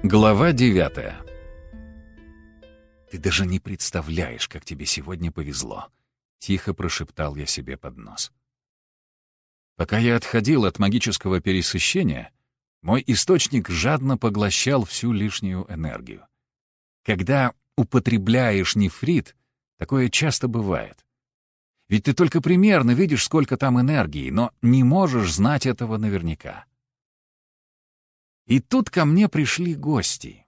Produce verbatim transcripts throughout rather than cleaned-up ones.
Глава девятая. «Ты даже не представляешь, как тебе сегодня повезло», — тихо прошептал я себе под нос. Пока я отходил от магического пересыщения, мой источник жадно поглощал всю лишнюю энергию. Когда употребляешь нефрит, такое часто бывает. Ведь ты только примерно видишь, сколько там энергии, но не можешь знать этого наверняка. И тут ко мне пришли гости.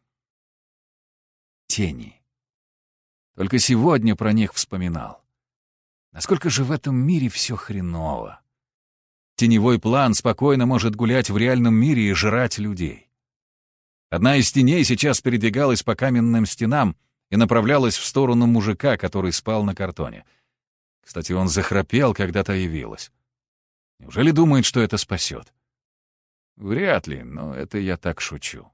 Тени. Только сегодня про них вспоминал. Насколько же в этом мире все хреново. Теневой план спокойно может гулять в реальном мире и жрать людей. Одна из теней сейчас передвигалась по каменным стенам и направлялась в сторону мужика, который спал на картоне. Кстати, он захрапел, когда та явилась. Неужели думает, что это спасет? Вряд ли, но это я так шучу.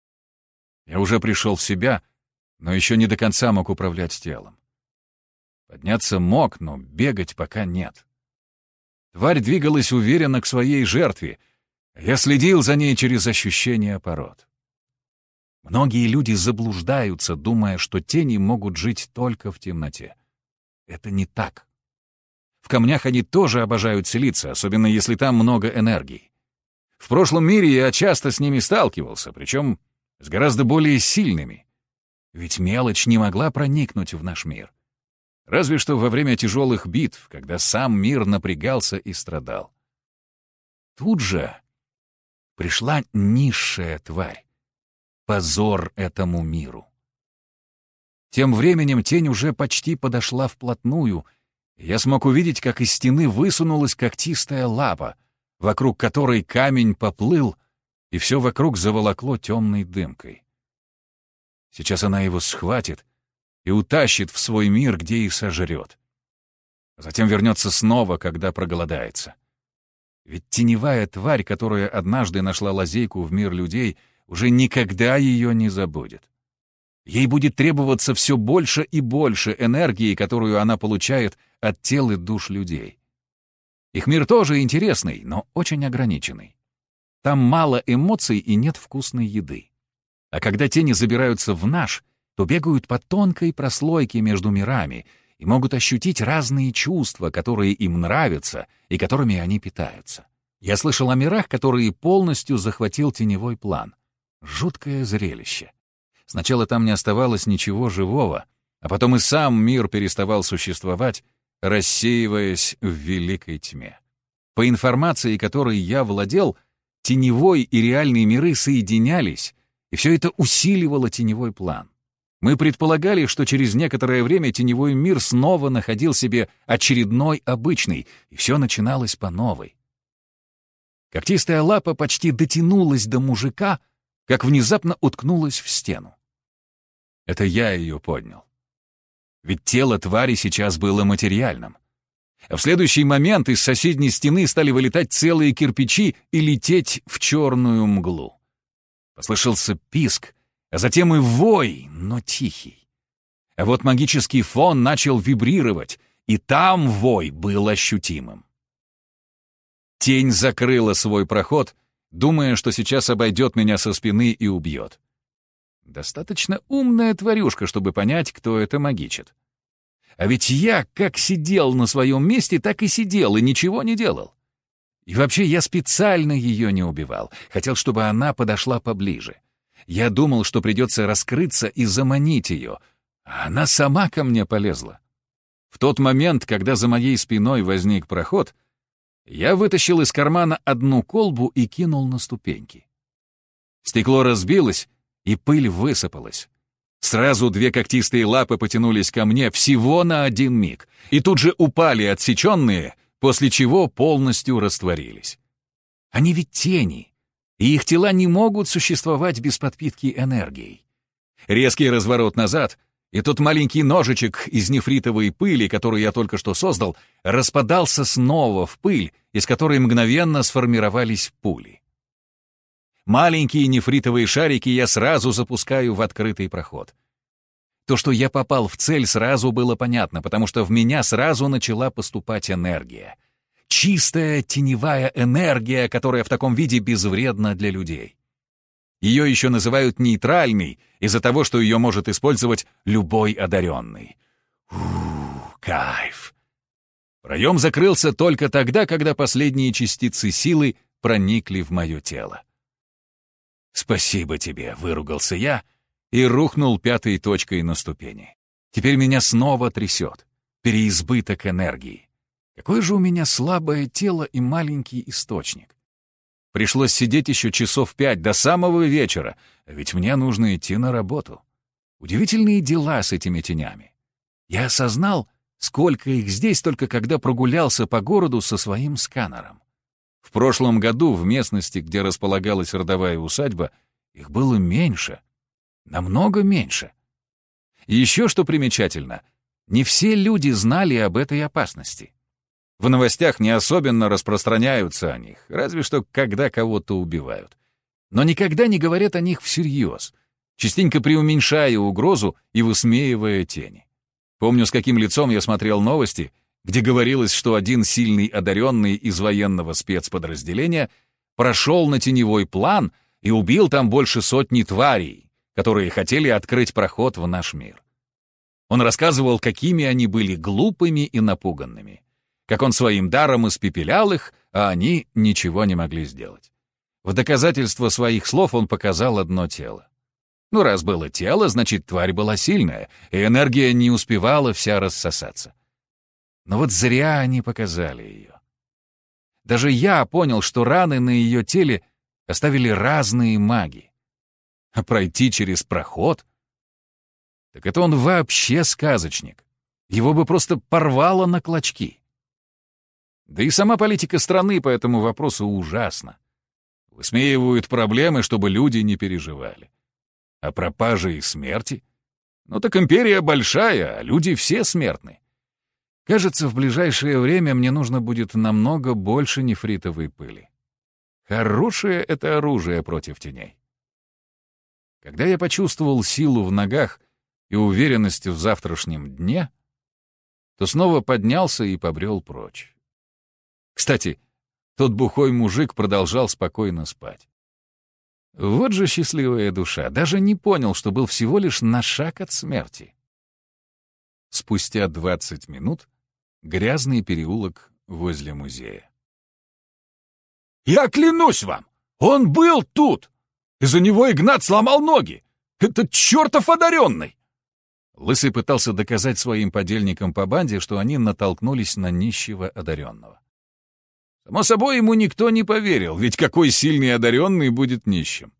Я уже пришел в себя, но еще не до конца мог управлять телом. Подняться мог, но бегать пока нет. Тварь двигалась уверенно к своей жертве. Я следил за ней через ощущение пород. Многие люди заблуждаются, думая, что тени могут жить только в темноте. Это не так. В камнях они тоже обожают селиться, особенно если там много энергии. В прошлом мире я часто с ними сталкивался, причем с гораздо более сильными. Ведь мелочь не могла проникнуть в наш мир. Разве что во время тяжелых битв, когда сам мир напрягался и страдал. Тут же пришла низшая тварь. Позор этому миру. Тем временем тень уже почти подошла вплотную, и я смог увидеть, как из стены высунулась когтистая лапа, вокруг которой камень поплыл, и все вокруг заволокло темной дымкой. Сейчас она его схватит и утащит в свой мир, где и сожрет. Затем вернется снова, когда проголодается. Ведь теневая тварь, которая однажды нашла лазейку в мир людей, уже никогда ее не забудет. Ей будет требоваться все больше и больше энергии, которую она получает от тел и душ людей. Их мир тоже интересный, но очень ограниченный. Там мало эмоций и нет вкусной еды. А когда тени забираются в наш, то бегают по тонкой прослойке между мирами и могут ощутить разные чувства, которые им нравятся и которыми они питаются. Я слышал о мирах, которые полностью захватил теневой план. Жуткое зрелище. Сначала там не оставалось ничего живого, а потом и сам мир переставал существовать, рассеиваясь в великой тьме. По информации, которой я владел, теневой и реальные миры соединялись, и все это усиливало теневой план. Мы предполагали, что через некоторое время теневой мир снова находил себе очередной обычный, и все начиналось по новой. Когтистая лапа почти дотянулась до мужика, как внезапно уткнулась в стену. Это я ее поднял. Ведь тело твари сейчас было материальным. А в следующий момент из соседней стены стали вылетать целые кирпичи и лететь в черную мглу. Послышался писк, а затем и вой, но тихий. А вот магический фон начал вибрировать, и там вой был ощутимым. Тень закрыла свой проход, думая, что сейчас обойдет меня со спины и убьет. Достаточно умная тварюшка, чтобы понять, кто это магичит. А ведь я как сидел на своем месте, так и сидел, и ничего не делал. И вообще я специально ее не убивал. Хотел, чтобы она подошла поближе. Я думал, что придется раскрыться и заманить ее. А она сама ко мне полезла. В тот момент, когда за моей спиной возник проход, я вытащил из кармана одну колбу и кинул на ступеньки. Стекло разбилось, и пыль высыпалась. Сразу две когтистые лапы потянулись ко мне всего на один миг, и тут же упали отсеченные, после чего полностью растворились. Они ведь тени, и их тела не могут существовать без подпитки энергией. Резкий разворот назад, и тот маленький ножичек из нефритовой пыли, который я только что создал, распадался снова в пыль, из которой мгновенно сформировались пули. Маленькие нефритовые шарики я сразу запускаю в открытый проход. То, что я попал в цель, сразу было понятно, потому что в меня сразу начала поступать энергия. Чистая теневая энергия, которая в таком виде безвредна для людей. Ее еще называют нейтральной из-за того, что ее может использовать любой одаренный. Ух, кайф! Проем закрылся только тогда, когда последние частицы силы проникли в мое тело. «Спасибо тебе», — выругался я и рухнул пятой точкой на ступени. Теперь меня снова трясет. Переизбыток энергии. Какое же у меня слабое тело и маленький источник. Пришлось сидеть еще часов пять до самого вечера, ведь мне нужно идти на работу. Удивительные дела с этими тенями. Я осознал, сколько их здесь, только когда прогулялся по городу со своим сканером. В прошлом году в местности, где располагалась родовая усадьба, их было меньше, намного меньше. И еще что примечательно, не все люди знали об этой опасности. В новостях не особенно распространяются о них, разве что когда кого-то убивают. Но никогда не говорят о них всерьез, частенько преуменьшая угрозу и высмеивая тени. Помню, с каким лицом я смотрел новости, где говорилось, что один сильный одаренный из военного спецподразделения прошел на теневой план и убил там больше сотни тварей, которые хотели открыть проход в наш мир. Он рассказывал, какими они были глупыми и напуганными, как он своим даром испепелял их, а они ничего не могли сделать. В доказательство своих слов он показал одно тело. Ну, раз было тело, значит, тварь была сильная, и энергия не успевала вся рассосаться. Но вот зря они показали ее. Даже я понял, что раны на ее теле оставили разные маги. А пройти через проход? Так это он вообще сказочник. Его бы просто порвало на клочки. Да и сама политика страны по этому вопросу ужасна. Высмеивают проблемы, чтобы люди не переживали. А пропажи и смерти? Ну так империя большая, а люди все смертны. Кажется, в ближайшее время мне нужно будет намного больше нефритовой пыли. Хорошее это оружие против теней. Когда я почувствовал силу в ногах и уверенность в завтрашнем дне, то снова поднялся и побрел прочь. Кстати, тот бухой мужик продолжал спокойно спать. Вот же счастливая душа, даже не понял, что был всего лишь на шаг от смерти. Спустя двадцать минут грязный переулок возле музея. «Я клянусь вам, он был тут! Из-за него Игнат сломал ноги! Этот чертов одаренный!» Лысый пытался доказать своим подельникам по банде, что они натолкнулись на нищего одаренного. Само собой, ему никто не поверил, ведь какой сильный одаренный будет нищим.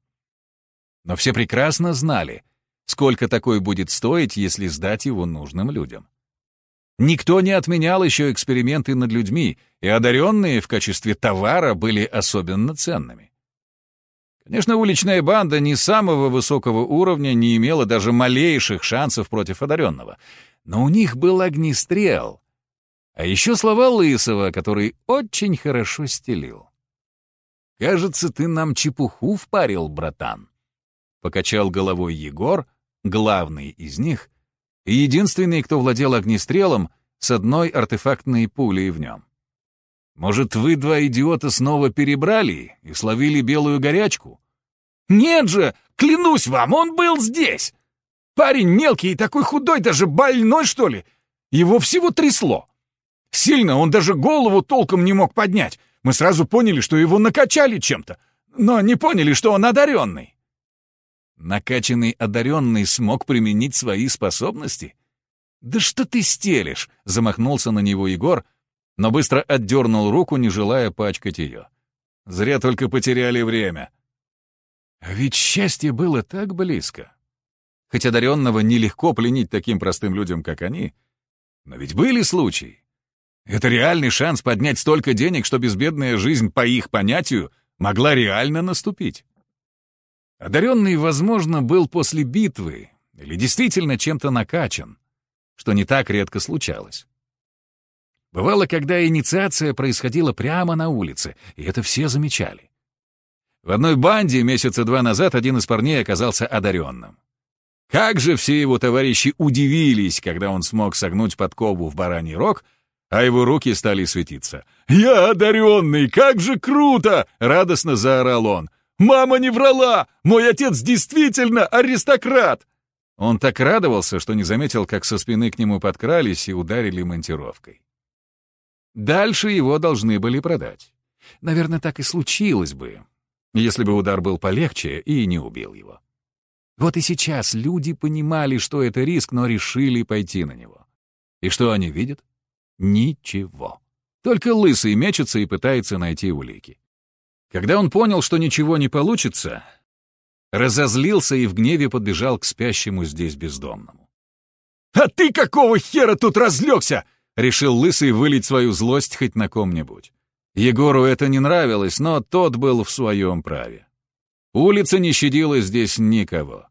Но все прекрасно знали, сколько такой будет стоить, если сдать его нужным людям. Никто не отменял еще эксперименты над людьми, и одаренные в качестве товара были особенно ценными. Конечно, уличная банда не самого высокого уровня не имела даже малейших шансов против одаренного, но у них был огнестрел, а еще слова Лысого, который очень хорошо стелил. «Кажется, ты нам чепуху впарил, братан», — покачал головой Егор, главный из них, и единственный, кто владел огнестрелом с одной артефактной пулей в нем. «Может, вы, два идиота, снова перебрали и словили белую горячку?» «Нет же, клянусь вам, он был здесь! Парень мелкий и такой худой, даже больной, что ли? Его всего трясло. Сильно он даже голову толком не мог поднять. Мы сразу поняли, что его накачали чем-то, но не поняли, что он одаренный». «Накачанный одаренный смог применить свои способности? Да что ты стелишь?» — замахнулся на него Егор, но быстро отдернул руку, не желая пачкать ее. «Зря только потеряли время». А ведь счастье было так близко. Хоть одаренного нелегко пленить таким простым людям, как они, но ведь были случаи. Это реальный шанс поднять столько денег, что безбедная жизнь, по их понятию, могла реально наступить. Одаренный, возможно, был после битвы или действительно чем-то накачан, что не так редко случалось. Бывало, когда инициация происходила прямо на улице, и это все замечали. В одной банде месяца два назад один из парней оказался одаренным. Как же все его товарищи удивились, когда он смог согнуть подкову в бараний рог, а его руки стали светиться. «Я одаренный! Как же круто!» — радостно заорал он. Мама не врала! Мой отец действительно аристократ!» Он так радовался, что не заметил, как со спины к нему подкрались и ударили монтировкой. Дальше его должны были продать. Наверное, так и случилось бы, если бы удар был полегче и не убил его. Вот и сейчас люди понимали, что это риск, но решили пойти на него. И что они видят? Ничего. Только Лысый мечется и пытается найти улики. Когда он понял, что ничего не получится, разозлился и в гневе подбежал к спящему здесь бездомному. «А ты какого хера тут разлегся?» — решил Лысый вылить свою злость хоть на ком-нибудь. Егору это не нравилось, но тот был в своем праве. Улица не щадила здесь никого.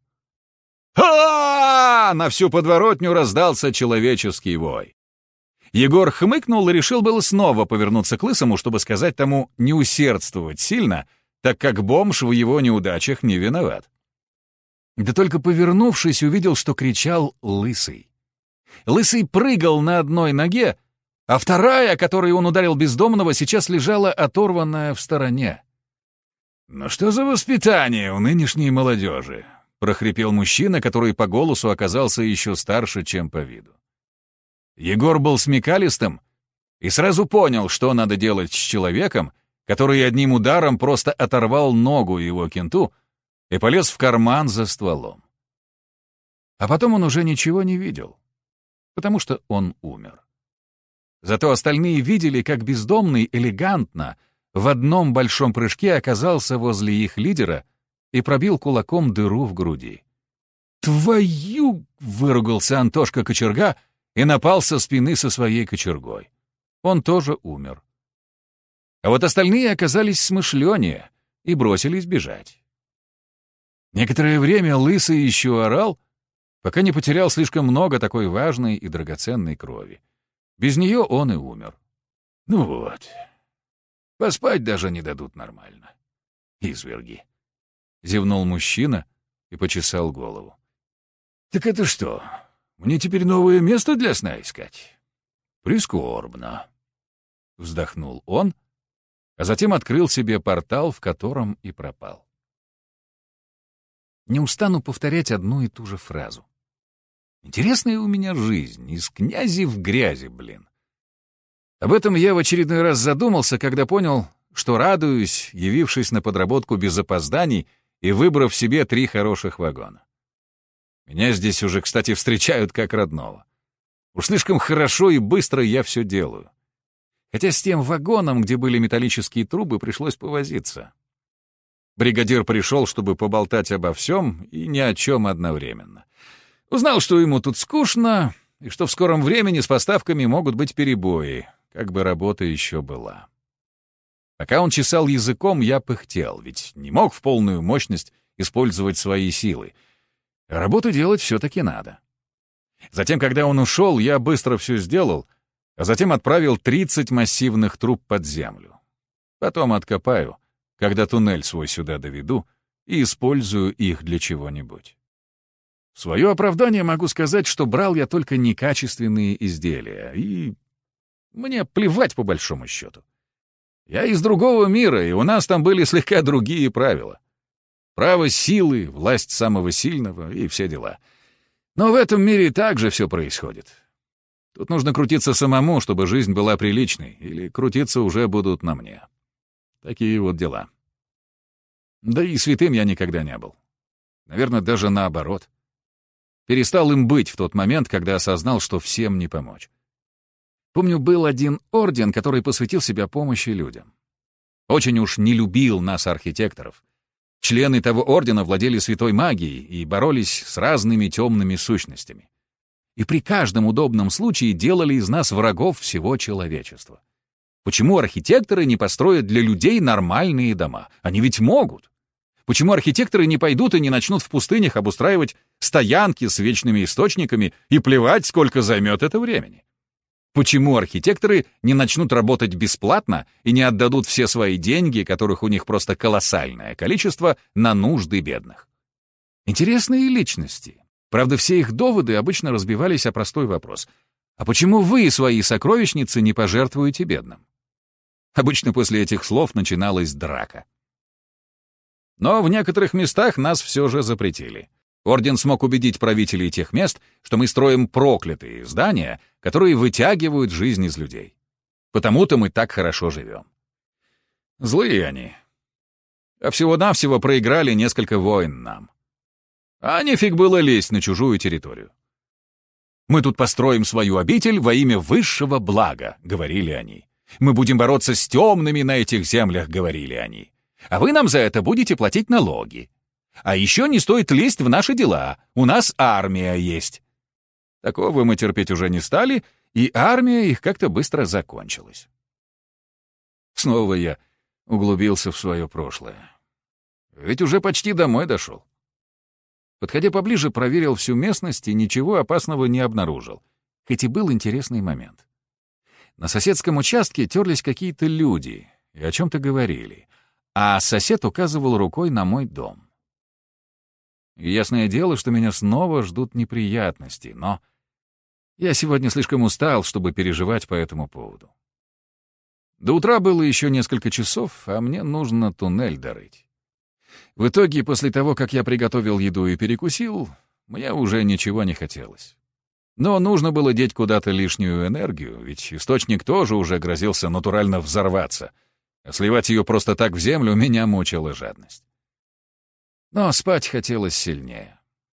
а На всю подворотню раздался человеческий вой. Егор хмыкнул и решил было снова повернуться к Лысому, чтобы сказать тому не усердствовать сильно, так как бомж в его неудачах не виноват. Да только повернувшись, увидел, что кричал Лысый. Лысый прыгал на одной ноге, а вторая, которой он ударил бездомного, сейчас лежала оторванная в стороне. «Ну что за воспитание у нынешней молодежи?» — прохрипел мужчина, который по голосу оказался еще старше, чем по виду. Егор был смекалистым и сразу понял, что надо делать с человеком, который одним ударом просто оторвал ногу его кенту и полез в карман за стволом. А потом он уже ничего не видел, потому что он умер. Зато остальные видели, как бездомный элегантно в одном большом прыжке оказался возле их лидера и пробил кулаком дыру в груди. «Твою!» — выругался Антошка Кочерга и напал со спины со своей кочергой. Он тоже умер. А вот остальные оказались смышленнее и бросились бежать. Некоторое время Лысый еще орал, пока не потерял слишком много такой важной и драгоценной крови. Без нее он и умер. Ну вот, поспать даже не дадут нормально. Изверги. Зевнул мужчина и почесал голову. «Так это что, мне теперь новое место для сна искать? Прискорбно». Вздохнул он, а затем открыл себе портал, в котором и пропал. Не устану повторять одну и ту же фразу. Интересная у меня жизнь, из князи в грязи, блин. Об этом я в очередной раз задумался, когда понял, что радуюсь, явившись на подработку без опозданий и выбрав себе три хороших вагона. Меня здесь уже, кстати, встречают как родного. Уж слишком хорошо и быстро я все делаю. Хотя с тем вагоном, где были металлические трубы, пришлось повозиться. Бригадир пришел, чтобы поболтать обо всем и ни о чем одновременно. Узнал, что ему тут скучно, и что в скором времени с поставками могут быть перебои, как бы работа еще была. Пока он чесал языком, я пыхтел, ведь не мог в полную мощность использовать свои силы. А работу делать все-таки надо. Затем, когда он ушел, я быстро все сделал, а затем отправил тридцать массивных труб под землю. Потом откопаю, когда туннель свой сюда доведу, и использую их для чего-нибудь. В свое оправдание могу сказать, что брал я только некачественные изделия, и мне плевать по большому счету. Я из другого мира, и у нас там были слегка другие правила. Право силы, власть самого сильного и все дела. Но в этом мире также все происходит. Тут нужно крутиться самому, чтобы жизнь была приличной, или крутиться уже будут на мне. Такие вот дела. Да и святым я никогда не был. Наверное, даже наоборот. Перестал им быть в тот момент, когда осознал, что всем не помочь. Помню, был один орден, который посвятил себя помощи людям. Очень уж не любил нас, архитекторов. Члены того ордена владели святой магией и боролись с разными темными сущностями. И при каждом удобном случае делали из нас врагов всего человечества. Почему архитекторы не построят для людей нормальные дома? Они ведь могут. Почему архитекторы не пойдут и не начнут в пустынях обустраивать стоянки с вечными источниками и плевать, сколько займет это времени? Почему архитекторы не начнут работать бесплатно и не отдадут все свои деньги, которых у них просто колоссальное количество, на нужды бедных? Интересные личности. Правда, все их доводы обычно разбивались о простой вопрос. А почему вы свои сокровищницы не пожертвуете бедным? Обычно после этих слов начиналась драка. Но в некоторых местах нас все же запретили. Орден смог убедить правителей тех мест, что мы строим проклятые здания, которые вытягивают жизнь из людей. Потому-то мы так хорошо живем. Злые они. А всего-навсего проиграли несколько войн нам. А нефиг было лезть на чужую территорию. «Мы тут построим свою обитель во имя высшего блага», — говорили они. «Мы будем бороться с темными на этих землях», — говорили они. «А вы нам за это будете платить налоги. А еще не стоит лезть в наши дела, у нас армия есть». Такого мы терпеть уже не стали, и армия их как-то быстро закончилась. Снова я углубился в свое прошлое. Ведь уже почти домой дошел. Подходя поближе, проверил всю местность и ничего опасного не обнаружил, хоть и был интересный момент. На соседском участке терлись какие-то люди и о чем-то говорили, а сосед указывал рукой на мой дом. И ясное дело, что меня снова ждут неприятности, но я сегодня слишком устал, чтобы переживать по этому поводу. До утра было еще несколько часов, а мне нужно туннель дорыть. В итоге, после того, как я приготовил еду и перекусил, мне уже ничего не хотелось. Но нужно было деть куда-то лишнюю энергию, ведь источник тоже уже грозился натурально взорваться, а сливать ее просто так в землю меня мучила жадность. Но спать хотелось сильнее.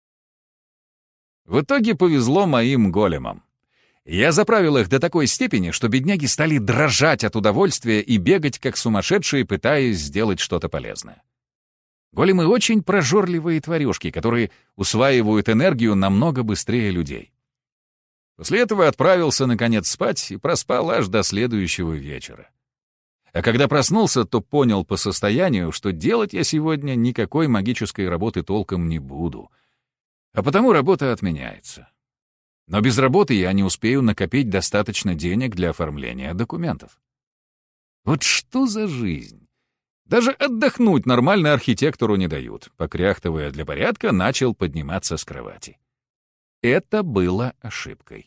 В итоге повезло моим големам. Я заправил их до такой степени, что бедняги стали дрожать от удовольствия и бегать как сумасшедшие, пытаясь сделать что-то полезное. Големы очень прожорливые тварюшки, которые усваивают энергию намного быстрее людей. После этого отправился, наконец, спать и проспал аж до следующего вечера. А когда проснулся, то понял по состоянию, что делать я сегодня никакой магической работы толком не буду, а потому работа отменяется. Но без работы я не успею накопить достаточно денег для оформления документов. Вот что за жизнь? Даже отдохнуть нормально архитектору не дают. Покряхтывая для порядка, начал подниматься с кровати. Это было ошибкой.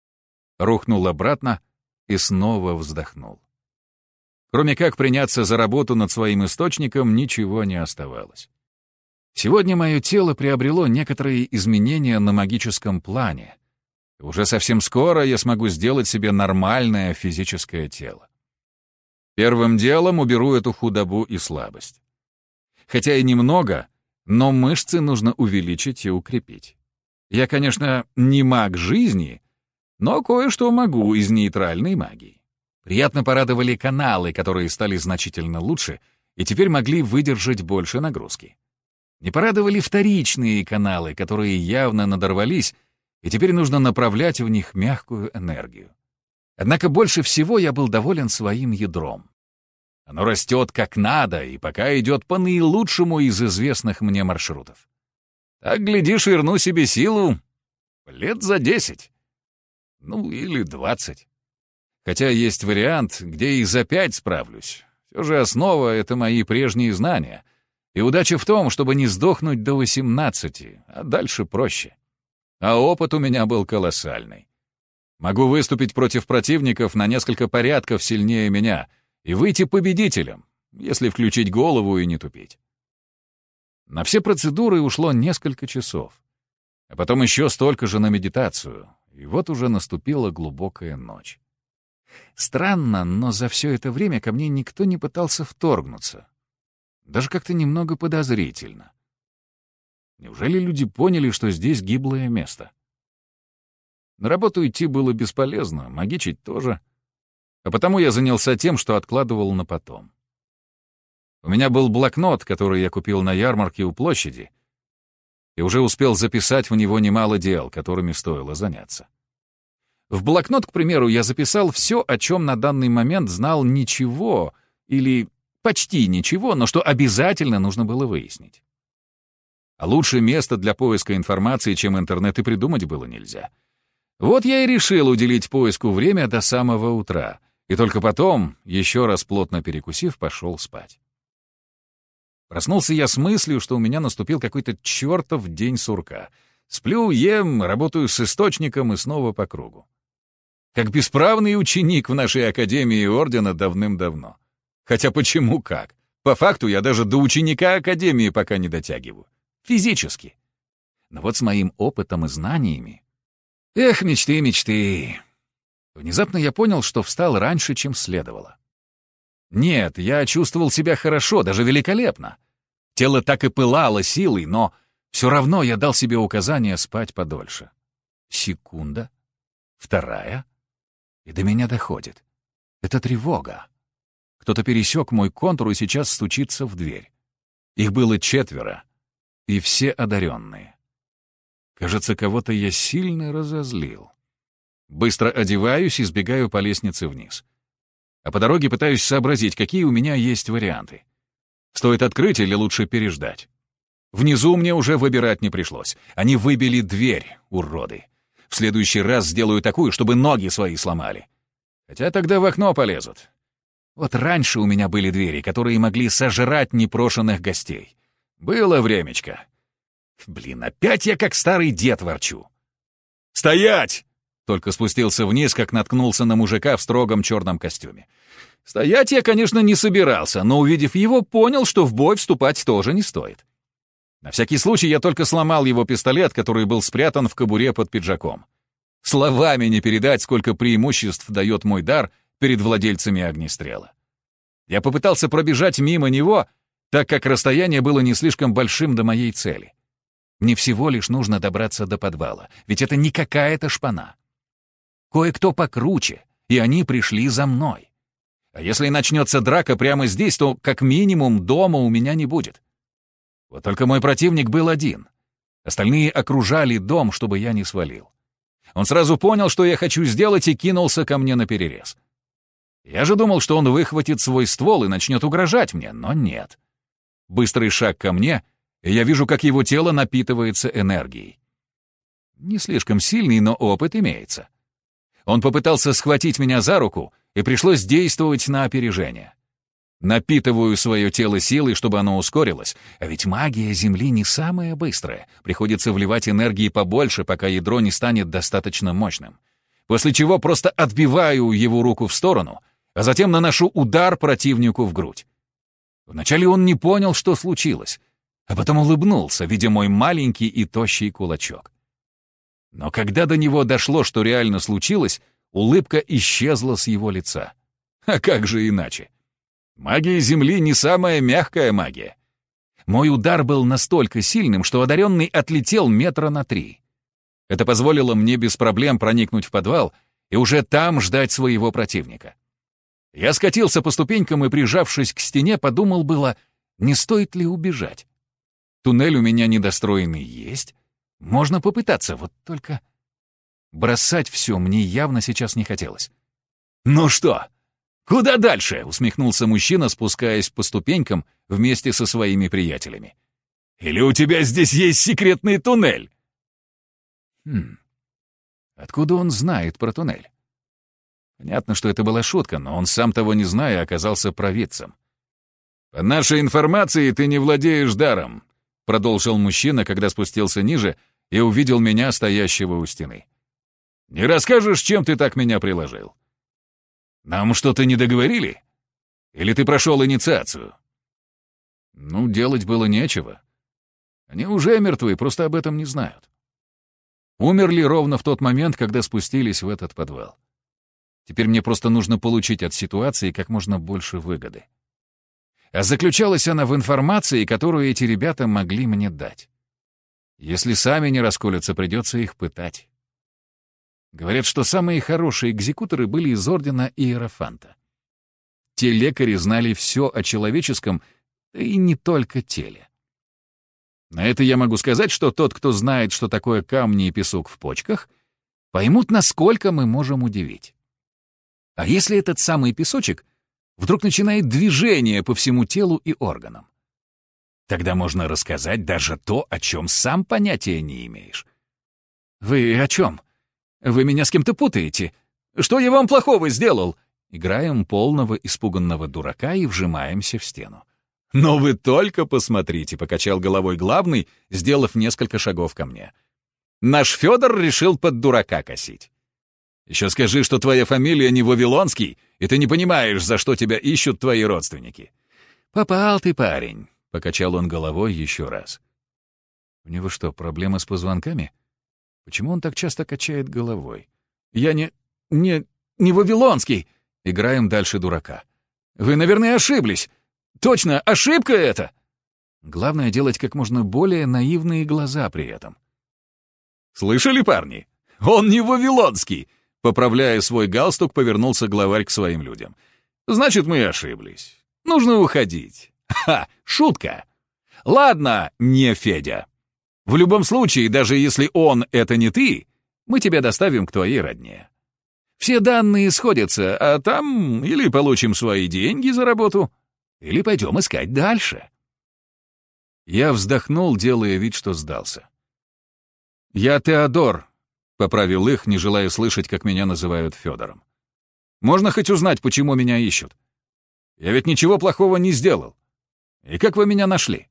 Рухнул обратно и снова вздохнул. Кроме как приняться за работу над своим источником, ничего не оставалось. Сегодня мое тело приобрело некоторые изменения на магическом плане. Уже совсем скоро я смогу сделать себе нормальное физическое тело. Первым делом уберу эту худобу и слабость. Хотя и немного, но мышцы нужно увеличить и укрепить. Я, конечно, не маг жизни, но кое-что могу из нейтральной магии. Приятно порадовали каналы, которые стали значительно лучше и теперь могли выдержать больше нагрузки. Не порадовали вторичные каналы, которые явно надорвались, и теперь нужно направлять в них мягкую энергию. Однако больше всего я был доволен своим ядром. Оно растет как надо и пока идет по наилучшему из известных мне маршрутов. Так, глядишь, верну себе силу лет за десять. Ну, или двадцать. Хотя есть вариант, где и за пять справлюсь. Все же основа — это мои прежние знания. И удача в том, чтобы не сдохнуть до восемнадцати, а дальше проще. А опыт у меня был колоссальный. Могу выступить против противников на несколько порядков сильнее меня и выйти победителем, если включить голову и не тупить. На все процедуры ушло несколько часов, а потом еще столько же на медитацию, и вот уже наступила глубокая ночь. Странно, но за все это время ко мне никто не пытался вторгнуться. Даже как-то немного подозрительно. Неужели люди поняли, что здесь гиблое место? На работу идти было бесполезно, магичить тоже. А потому я занялся тем, что откладывал на потом. У меня был блокнот, который я купил на ярмарке у площади, и уже успел записать в него немало дел, которыми стоило заняться. В блокнот, к примеру, я записал все, о чем на данный момент знал ничего или почти ничего, но что обязательно нужно было выяснить. А лучше место для поиска информации, чем интернет, и придумать было нельзя. Вот я и решил уделить поиску время до самого утра, и только потом, еще раз плотно перекусив, пошел спать. Проснулся я с мыслью, что у меня наступил какой-то чертов день сурка. Сплю, ем, работаю с источником и снова по кругу. Как бесправный ученик в нашей академии ордена давным-давно. Хотя почему как? По факту я даже до ученика академии пока не дотягиваю. Физически. Но вот с моим опытом и знаниями... Эх, мечты, мечты. Внезапно я понял, что встал раньше, чем следовало. Нет, я чувствовал себя хорошо, даже великолепно. Тело так и пылало силой, но все равно я дал себе указание спать подольше. Секунда, вторая, и до меня доходит. Это тревога. Кто-то пересек мой контур и сейчас стучится в дверь. Их было четверо, и все одаренные. Кажется, кого-то я сильно разозлил. Быстро одеваюсь и сбегаю по лестнице вниз. А по дороге пытаюсь сообразить, какие у меня есть варианты. Стоит открыть или лучше переждать? Внизу мне уже выбирать не пришлось. Они выбили дверь, уроды. В следующий раз сделаю такую, чтобы ноги свои сломали. Хотя тогда в окно полезут. Вот раньше у меня были двери, которые могли сожрать непрошенных гостей. Было времечко. Блин, опять я как старый дед ворчу. «Стоять!» Только спустился вниз, как наткнулся на мужика в строгом черном костюме. Стоять я, конечно, не собирался, но, увидев его, понял, что в бой вступать тоже не стоит. На всякий случай я только сломал его пистолет, который был спрятан в кобуре под пиджаком. Словами не передать, сколько преимуществ дает мой дар перед владельцами огнестрела. Я попытался пробежать мимо него, так как расстояние было не слишком большим до моей цели. Мне всего лишь нужно добраться до подвала, ведь это не какая-то шпана. Кое-кто покруче, и они пришли за мной. А если начнется драка прямо здесь, то как минимум дома у меня не будет. Вот только мой противник был один. Остальные окружали дом, чтобы я не свалил. Он сразу понял, что я хочу сделать, и кинулся ко мне наперерез. Я же думал, что он выхватит свой ствол и начнет угрожать мне, но нет. Быстрый шаг ко мне, и я вижу, как его тело напитывается энергией. Не слишком сильный, но опыт имеется. Он попытался схватить меня за руку, и пришлось действовать на опережение. Напитываю свое тело силой, чтобы оно ускорилось, а ведь магия Земли не самая быстрая, приходится вливать энергии побольше, пока ядро не станет достаточно мощным. После чего просто отбиваю его руку в сторону, а затем наношу удар противнику в грудь. Вначале он не понял, что случилось, а потом улыбнулся, видя мой маленький и тощий кулачок. Но когда до него дошло, что реально случилось, улыбка исчезла с его лица. А как же иначе? Магия Земли не самая мягкая магия. Мой удар был настолько сильным, что одаренный отлетел метра на три. Это позволило мне без проблем проникнуть в подвал и уже там ждать своего противника. Я скатился по ступенькам и, прижавшись к стене, подумал было, не стоит ли убежать. Туннель у меня недостроенный есть. Можно попытаться, вот только... Бросать все мне явно сейчас не хотелось. «Ну что, куда дальше?» — усмехнулся мужчина, спускаясь по ступенькам вместе со своими приятелями. «Или у тебя здесь есть секретный туннель?» Хм, откуда он знает про туннель? Понятно, что это была шутка, но он, сам того не зная, оказался провидцем. «По нашей информации, ты не владеешь даром», — продолжил мужчина, когда спустился ниже и увидел меня, стоящего у стены. «Не расскажешь, чем ты так меня приложил? Нам что-то не договорили? Или ты прошел инициацию?» Ну, делать было нечего. Они уже мертвы, просто об этом не знают. Умерли ровно в тот момент, когда спустились в этот подвал. Теперь мне просто нужно получить от ситуации как можно больше выгоды. А заключалась она в информации, которую эти ребята могли мне дать. Если сами не расколются, придется их пытать. Говорят, что самые хорошие экзекуторы были из ордена Иерофанта. Те лекари знали все о человеческом, и не только теле. На это я могу сказать, что тот, кто знает, что такое камни и песок в почках, поймут, насколько мы можем удивить. А если этот самый песочек вдруг начинает движение по всему телу и органам? Тогда можно рассказать даже то, о чем сам понятия не имеешь. «Вы о чем? Вы меня с кем-то путаете. Что я вам плохого сделал?» Играем полного испуганного дурака и вжимаемся в стену. «Но вы только посмотрите», — покачал головой главный, сделав несколько шагов ко мне. «Наш Федор решил под дурака косить. Еще скажи, что твоя фамилия не Вавилонский, и ты не понимаешь, за что тебя ищут твои родственники. «Попал ты, парень», — покачал он головой еще раз. «У него что, проблема с позвонками? Почему он так часто качает головой?» «Я не... не... не Вавилонский!» Играем дальше дурака. «Вы, наверное, ошиблись. Точно, ошибка это!» Главное — делать как можно более наивные глаза при этом. «Слышали, парни? Он не Вавилонский!» Поправляя свой галстук, повернулся главарь к своим людям. «Значит, мы ошиблись. Нужно уходить. Ха, шутка. Ладно, не Федя. В любом случае, даже если он — это не ты, мы тебя доставим к твоей родне. Все данные сходятся, а там или получим свои деньги за работу, или пойдем искать дальше». Я вздохнул, делая вид, что сдался. «Я Теодор», — поправил их, не желая слышать, как меня называют Федором. «Можно хоть узнать, почему меня ищут? Я ведь ничего плохого не сделал. И как вы меня нашли?»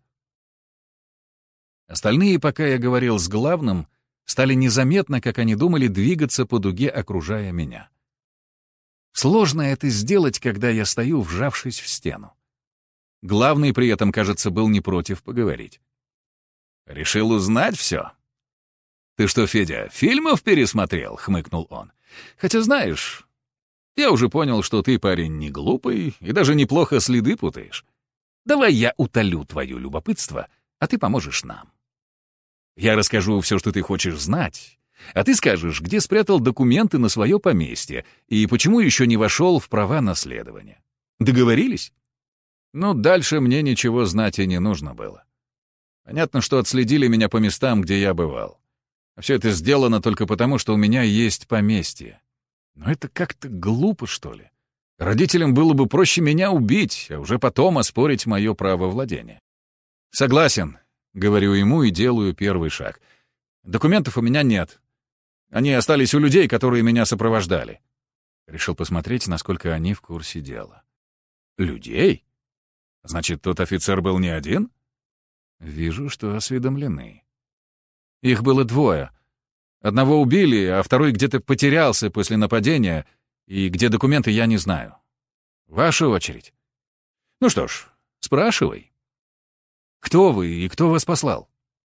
Остальные, пока я говорил с главным, стали незаметно, как они думали, двигаться по дуге, окружая меня. Сложно это сделать, когда я стою, вжавшись в стену. Главный при этом, кажется, был не против поговорить. «Решил узнать все?» «Ты что, Федя, фильмов пересмотрел?» — хмыкнул он. «Хотя, знаешь, я уже понял, что ты парень не глупый и даже неплохо следы путаешь. Давай я утолю твое любопытство, а ты поможешь нам. Я расскажу все, что ты хочешь знать, а ты скажешь, где спрятал документы на свое поместье и почему еще не вошел в права наследования. Договорились?» Ну, дальше мне ничего знать и не нужно было. Понятно, что отследили меня по местам, где я бывал. А все это сделано только потому, что у меня есть поместье. Но это как-то глупо, что ли. Родителям было бы проще меня убить, а уже потом оспорить мое право владения. «Согласен», — говорю ему и делаю первый шаг. «Документов у меня нет. Они остались у людей, которые меня сопровождали». Решил посмотреть, насколько они в курсе дела. «Людей? Значит, тот офицер был не один?» Вижу, что осведомлены. Их было двое. Одного убили, а второй где-то потерялся после нападения, и где документы, я не знаю. Ваша очередь. Ну что ж, спрашивай. Кто вы и кто вас послал?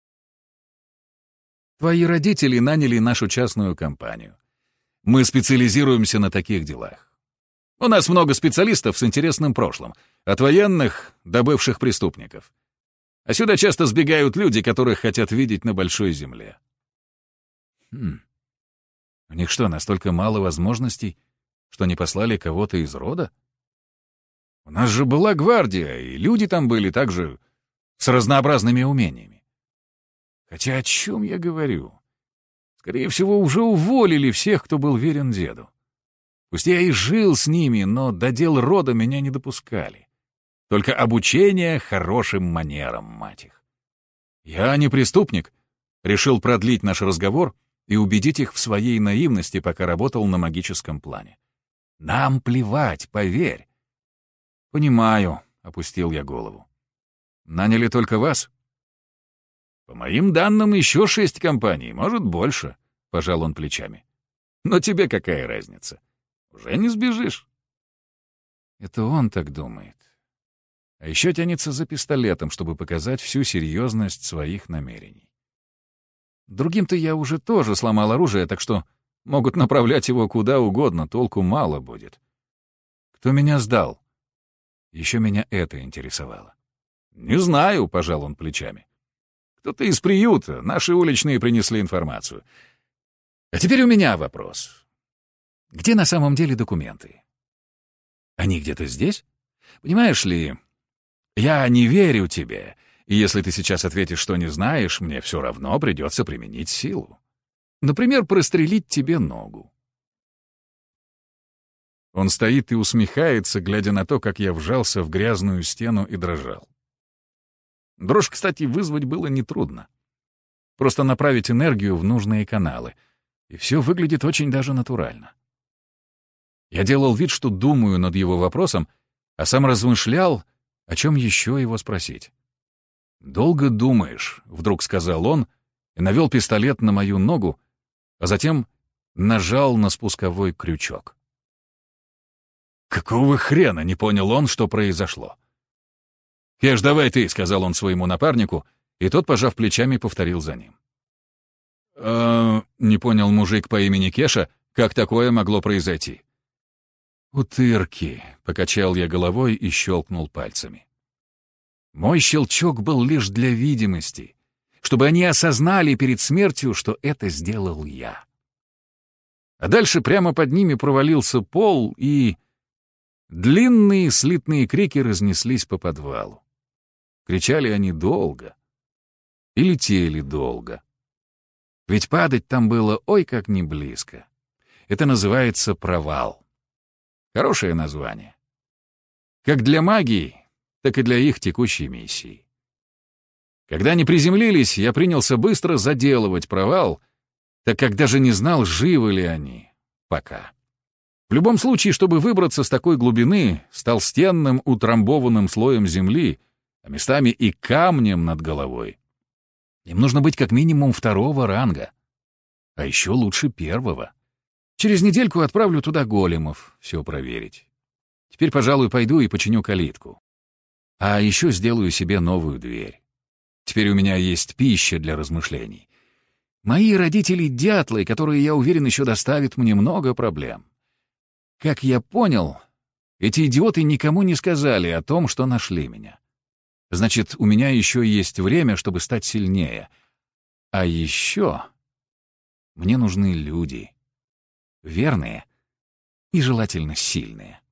Твои родители наняли нашу частную компанию. Мы специализируемся на таких делах. У нас много специалистов с интересным прошлым, от военных до бывших преступников. А сюда часто сбегают люди, которых хотят видеть на большой земле. Хм. У них что, настолько мало возможностей, что не послали кого-то из рода? У нас же была гвардия, и люди там были также с разнообразными умениями. Хотя о чем я говорю? Скорее всего, уже уволили всех, кто был верен деду. Пусть я и жил с ними, но до дел рода меня не допускали. Только обучение хорошим манерам, мать их. Я не преступник. Решил продлить наш разговор и убедить их в своей наивности, пока работал на магическом плане. Нам плевать, поверь. Понимаю, — опустил я голову. Наняли только вас? По моим данным, еще шесть компаний, может, больше, — пожал он плечами. Но тебе какая разница? Уже не сбежишь. Это он так думает. А еще тянется за пистолетом, чтобы показать всю серьезность своих намерений. Другим-то я уже тоже сломал оружие, так что могут направлять его куда угодно, толку мало будет. Кто меня сдал? Еще меня это интересовало. «Не знаю», — пожал он плечами. «Кто-то из приюта, наши уличные принесли информацию. А теперь у меня вопрос. Где на самом деле документы? Они где-то здесь? Понимаешь ли, я не верю тебе, и если ты сейчас ответишь, что не знаешь, мне все равно придется применить силу. Например, прострелить тебе ногу». Он стоит и усмехается, глядя на то, как я вжался в грязную стену и дрожал. Дрожь, кстати, вызвать было нетрудно. Просто направить энергию в нужные каналы, и все выглядит очень даже натурально. Я делал вид, что думаю над его вопросом, а сам размышлял, о чем еще его спросить. «Долго думаешь», — вдруг сказал он, и навел пистолет на мою ногу, а затем нажал на спусковой крючок. Какого хрена не понял он, что произошло? «Кеш, давай ты», — сказал он своему напарнику, и тот, пожав плечами, повторил за ним. «Э, не понял мужик по имени Кеша, как такое могло произойти?» «Утырки», — покачал я головой и щелкнул пальцами. Мой щелчок был лишь для видимости, чтобы они осознали перед смертью, что это сделал я. А дальше прямо под ними провалился пол, и длинные слитные крики разнеслись по подвалу. Кричали они долго и летели долго. Ведь падать там было ой как не близко. Это называется провал. Хорошее название. Как для магии, так и для их текущей миссии. Когда они приземлились, я принялся быстро заделывать провал, так как даже не знал, живы ли они пока. В любом случае, чтобы выбраться с такой глубины, с толстенным утрамбованным слоем земли, а местами и камнем над головой, им нужно быть как минимум второго ранга, а еще лучше первого. Через недельку отправлю туда големов все проверить. Теперь, пожалуй, пойду и починю калитку. А еще сделаю себе новую дверь. Теперь у меня есть пища для размышлений. Мои родители — дятлы, которые, я уверен, еще доставят мне много проблем. Как я понял, эти идиоты никому не сказали о том, что нашли меня. Значит, у меня еще есть время, чтобы стать сильнее. А еще мне нужны люди. Верные и желательно сильные.